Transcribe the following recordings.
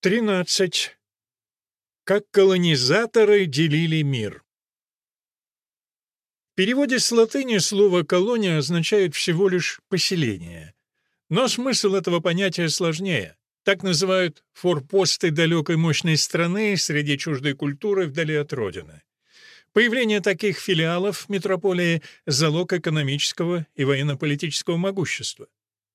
13. Как колонизаторы делили мир. В переводе с латыни слово «колония» означает всего лишь «поселение». Но смысл этого понятия сложнее. Так называют форпосты далекой мощной страны среди чуждой культуры вдали от родины. Появление таких филиалов в метрополии — залог экономического и военно-политического могущества.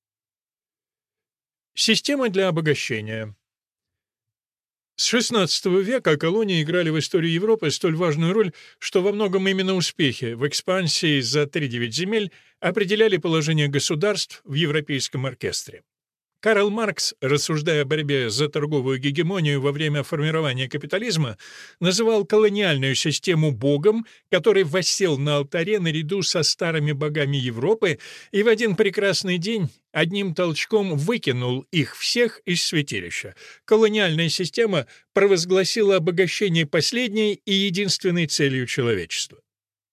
Система для обогащения. С XVI века колонии играли в истории Европы столь важную роль, что во многом именно успехи в экспансии за 3-9 земель определяли положение государств в европейском оркестре. Карл Маркс, рассуждая о борьбе за торговую гегемонию во время формирования капитализма, называл колониальную систему богом, который воссел на алтаре наряду со старыми богами Европы и в один прекрасный день одним толчком выкинул их всех из святилища. Колониальная система провозгласила обогащение последней и единственной целью человечества.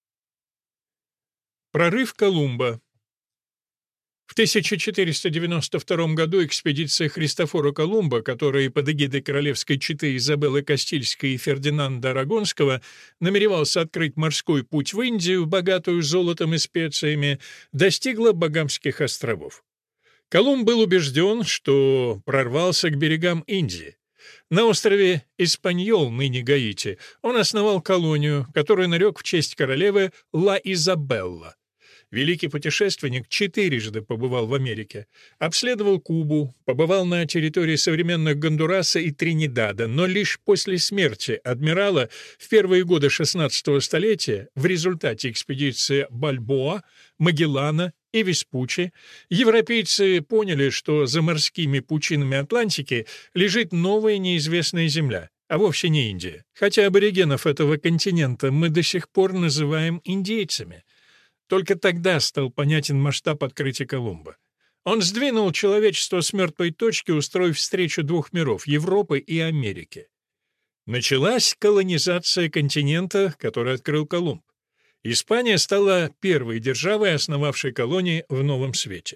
Прорыв Колумба. В 1492 году экспедиция Христофора Колумба, который под эгидой королевской четы Изабеллы Кастильской и Фердинанда Арагонского намеревался открыть морской путь в Индию, богатую золотом и специями, достигла Багамских островов. Колумб был убежден, что прорвался к берегам Индии. На острове Испаньол, ныне Гаити, он основал колонию, которую нарек в честь королевы Ла Изабелла. Великий путешественник четырежды побывал в Америке, обследовал Кубу, побывал на территории современных Гондураса и Тринидада, но лишь после смерти адмирала в первые годы XVI столетия в результате экспедиции Бальбоа, Магеллана и Веспуччи европейцы поняли, что за морскими пучинами Атлантики лежит новая неизвестная земля, а вовсе не Индия, хотя аборигенов этого континента мы до сих пор называем индейцами. Только тогда стал понятен масштаб открытия Колумба. Он сдвинул человечество с мертвой точки, устроив встречу двух миров — Европы и Америки. Началась колонизация континента, который открыл Колумб. Испания стала первой державой, основавшей колонии в Новом Свете.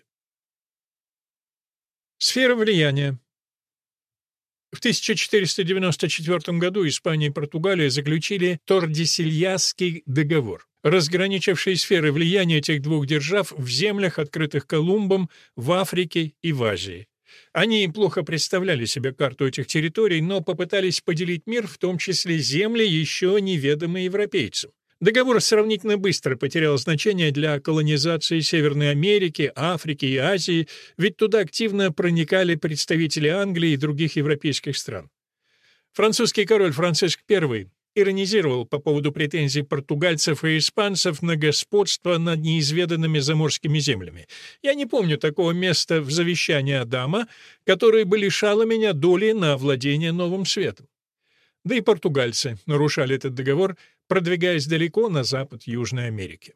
Сфера влияния. В 1494 году Испания и Португалия заключили Тордесильясский договор, разграничивший сферы влияния этих двух держав в землях, открытых Колумбом, в Африке и в Азии. Они плохо представляли себе карту этих территорий, но попытались поделить мир, в том числе земли, еще неведомые европейцам. Договор сравнительно быстро потерял значение для колонизации Северной Америки, Африки и Азии, ведь туда активно проникали представители Англии и других европейских стран. Французский король Франциск I иронизировал по поводу претензий португальцев и испанцев на господство над неизведанными заморскими землями. «Я не помню такого места в завещании Адама, которое бы лишало меня доли на овладение Новым Светом». Да и португальцы нарушали этот договор, продвигаясь далеко на запад Южной Америки.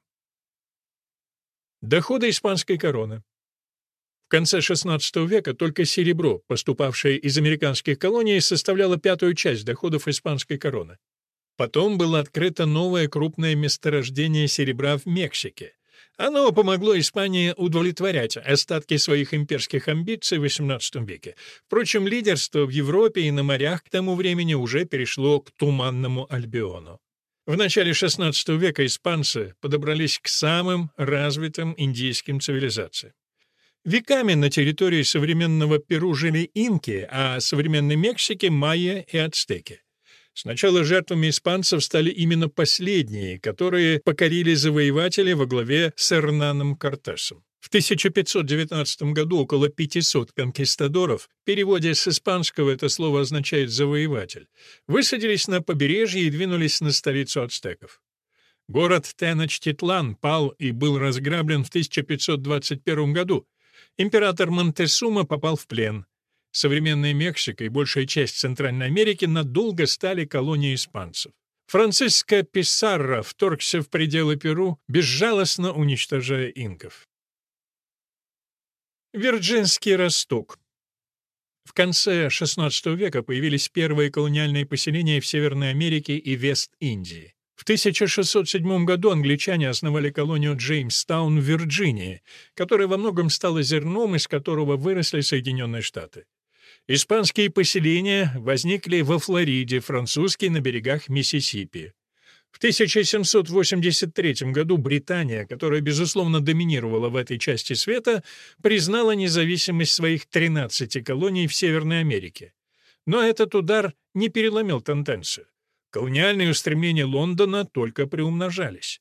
Доходы испанской короны. В конце XVI века только серебро, поступавшее из американских колоний, составляло 1/5 часть доходов испанской короны. Потом было открыто новое крупное месторождение серебра в Мексике. Оно помогло Испании удовлетворять остатки своих имперских амбиций в XVIII веке. Впрочем, лидерство в Европе и на морях к тому времени уже перешло к Туманному Альбиону. В начале XVI века испанцы подобрались к самым развитым индийским цивилизациям. Веками на территории современного Перу жили инки, а в современной Мексике — майя и ацтеки. Сначала жертвами испанцев стали именно последние, которые покорили завоеватели во главе с Эрнаном Кортесом. В 1519 году около 500 конкистадоров, в переводе с испанского это слово означает «завоеватель», высадились на побережье и двинулись на столицу ацтеков. Город Теночтитлан пал и был разграблен в 1521 году. Император Монтесума попал в плен. Современная Мексика и большая часть Центральной Америки надолго стали колонией испанцев. Франциско Писарро вторгся в пределы Перу, безжалостно уничтожая инков. Вирджинский Росток. В конце XVI века появились первые колониальные поселения в Северной Америке и Вест-Индии. В 1607 году англичане основали колонию Джеймстаун в Вирджинии, которая во многом стала зерном, из которого выросли Соединенные Штаты. Испанские поселения возникли во Флориде, французские на берегах Миссисипи. В 1783 году Британия, которая, безусловно, доминировала в этой части света, признала независимость своих 13 колоний в Северной Америке. Но этот удар не переломил тенденцию. Колониальные устремления Лондона только приумножались.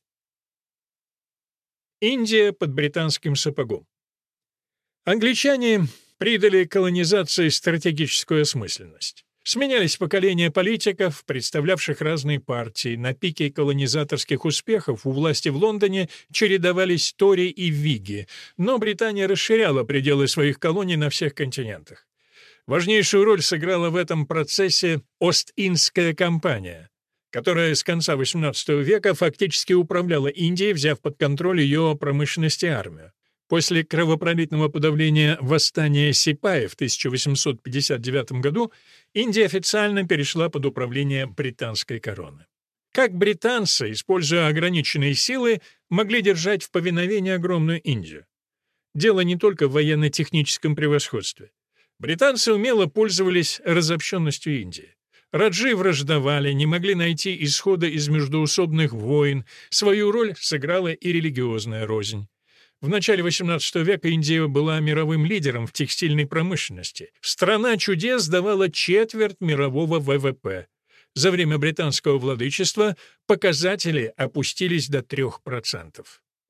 Индия под британским сапогом. Англичане придали колонизации стратегическую осмысленность. Сменялись поколения политиков, представлявших разные партии. На пике колонизаторских успехов у власти в Лондоне чередовались Тори и Вигги, но Британия расширяла пределы своих колоний на всех континентах. Важнейшую роль сыграла в этом процессе Ост-Индская компания, которая с конца XVIII века фактически управляла Индией, взяв под контроль ее промышленность и армию. После кровопролитного подавления восстания Сипаев в 1859 году Индия официально перешла под управление британской короны. Как британцы, используя ограниченные силы, могли держать в повиновении огромную Индию? Дело не только в военно-техническом превосходстве. Британцы умело пользовались разобщенностью Индии. Раджи враждовали, не могли найти исхода из междоусобных войн, свою роль сыграла и религиозная рознь. В начале XVIII века Индия была мировым лидером в текстильной промышленности. Страна чудес давала четверть мирового ВВП. За время британского владычества показатели опустились до 3%.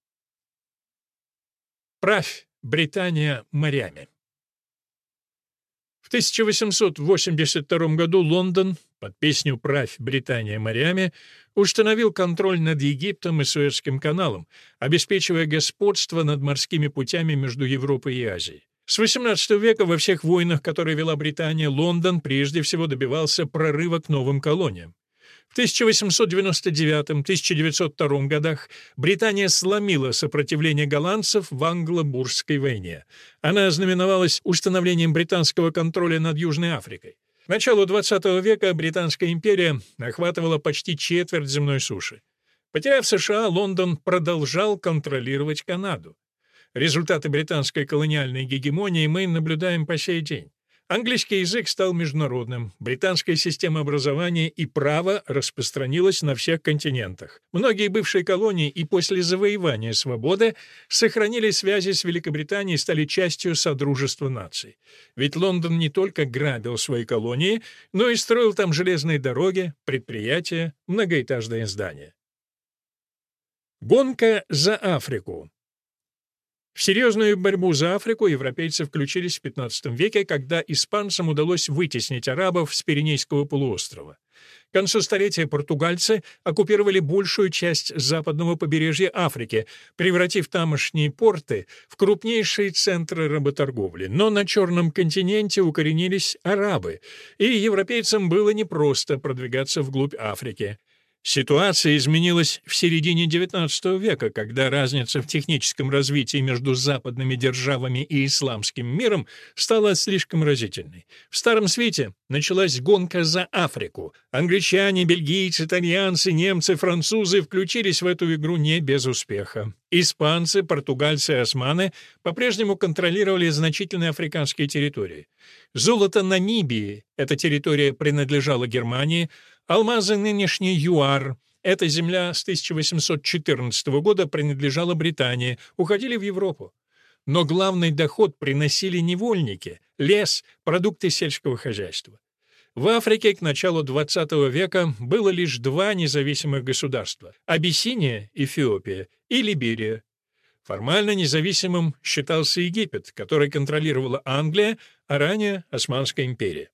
Правь Британия морями. В 1882 году Лондон под песню «Правь Британия морями» установил контроль над Египтом и Суэцким каналом, обеспечивая господство над морскими путями между Европой и Азией. С XVIII века во всех войнах, которые вела Британия, Лондон прежде всего добивался прорыва к новым колониям. В 1899-1902 годах Британия сломила сопротивление голландцев в Англо-Бурской войне. Она ознаменовалась установлением британского контроля над Южной Африкой. К началу XX века Британская империя охватывала почти четверть земной суши. Потеряв США, Лондон продолжал контролировать Канаду. Результаты британской колониальной гегемонии мы наблюдаем по сей день. Английский язык стал международным, британская система образования и права распространилась на всех континентах. Многие бывшие колонии и после завоевания свободы сохранили связи с Великобританией и стали частью Содружества наций. Ведь Лондон не только грабил свои колонии, но и строил там железные дороги, предприятия, многоэтажные здания. Гонка за Африку. В серьезную борьбу за Африку европейцы включились в XV веке, когда испанцам удалось вытеснить арабов с Пиренейского полуострова. К концу столетия португальцы оккупировали большую часть западного побережья Африки, превратив тамошние порты в крупнейшие центры работорговли. Но на Черном континенте укоренились арабы, и европейцам было непросто продвигаться вглубь Африки. Ситуация изменилась в середине XIX века, когда разница в техническом развитии между западными державами и исламским миром стала слишком разительной. В Старом Свете началась гонка за Африку. Англичане, бельгийцы, итальянцы, немцы, французы включились в эту игру не без успеха. Испанцы, португальцы и османы по-прежнему контролировали значительные африканские территории. Золото Намибии, эта территория принадлежала Германии, алмазы нынешний ЮАР, эта земля с 1814 года принадлежала Британии, уходили в Европу. Но главный доход приносили невольники, лес, продукты сельского хозяйства. В Африке к началу XX века было лишь два независимых государства – Абиссиния, Эфиопия, и Либерия. Формально независимым считался Египет, который контролировала Англия, а ранее Османская империя.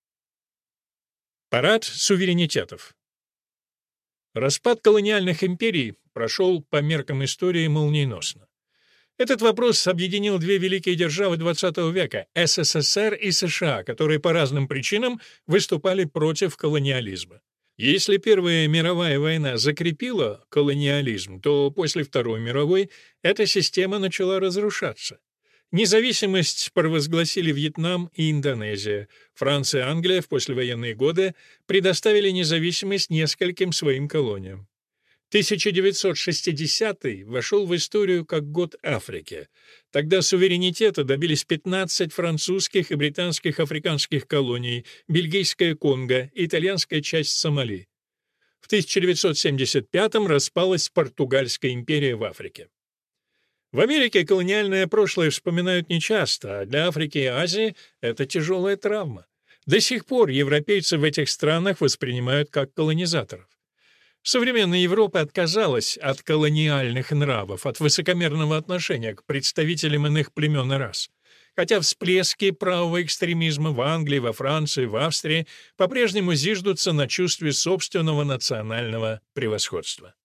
Парад суверенитетов. Распад колониальных империй прошел по меркам истории молниеносно. Этот вопрос объединил две великие державы XX века – СССР и США, которые по разным причинам выступали против колониализма. Если Первая мировая война закрепила колониализм, то после Второй мировой эта система начала разрушаться. Независимость провозгласили Вьетнам и Индонезия. Франция и Англия в послевоенные годы предоставили независимость нескольким своим колониям. 1960 вошел в историю как год Африки. Тогда суверенитета добились 15 французских и британских африканских колоний, бельгийская Конго, итальянская часть Сомали. В 1975 распалась Португальская империя в Африке. В Америке колониальное прошлое вспоминают нечасто, а для Африки и Азии это тяжелая травма. До сих пор европейцы в этих странах воспринимают как колонизаторов. Современная Европа отказалась от колониальных нравов, от высокомерного отношения к представителям иных племен и рас. Хотя всплески правого экстремизма в Англии, во Франции, в Австрии по-прежнему зиждутся на чувстве собственного национального превосходства.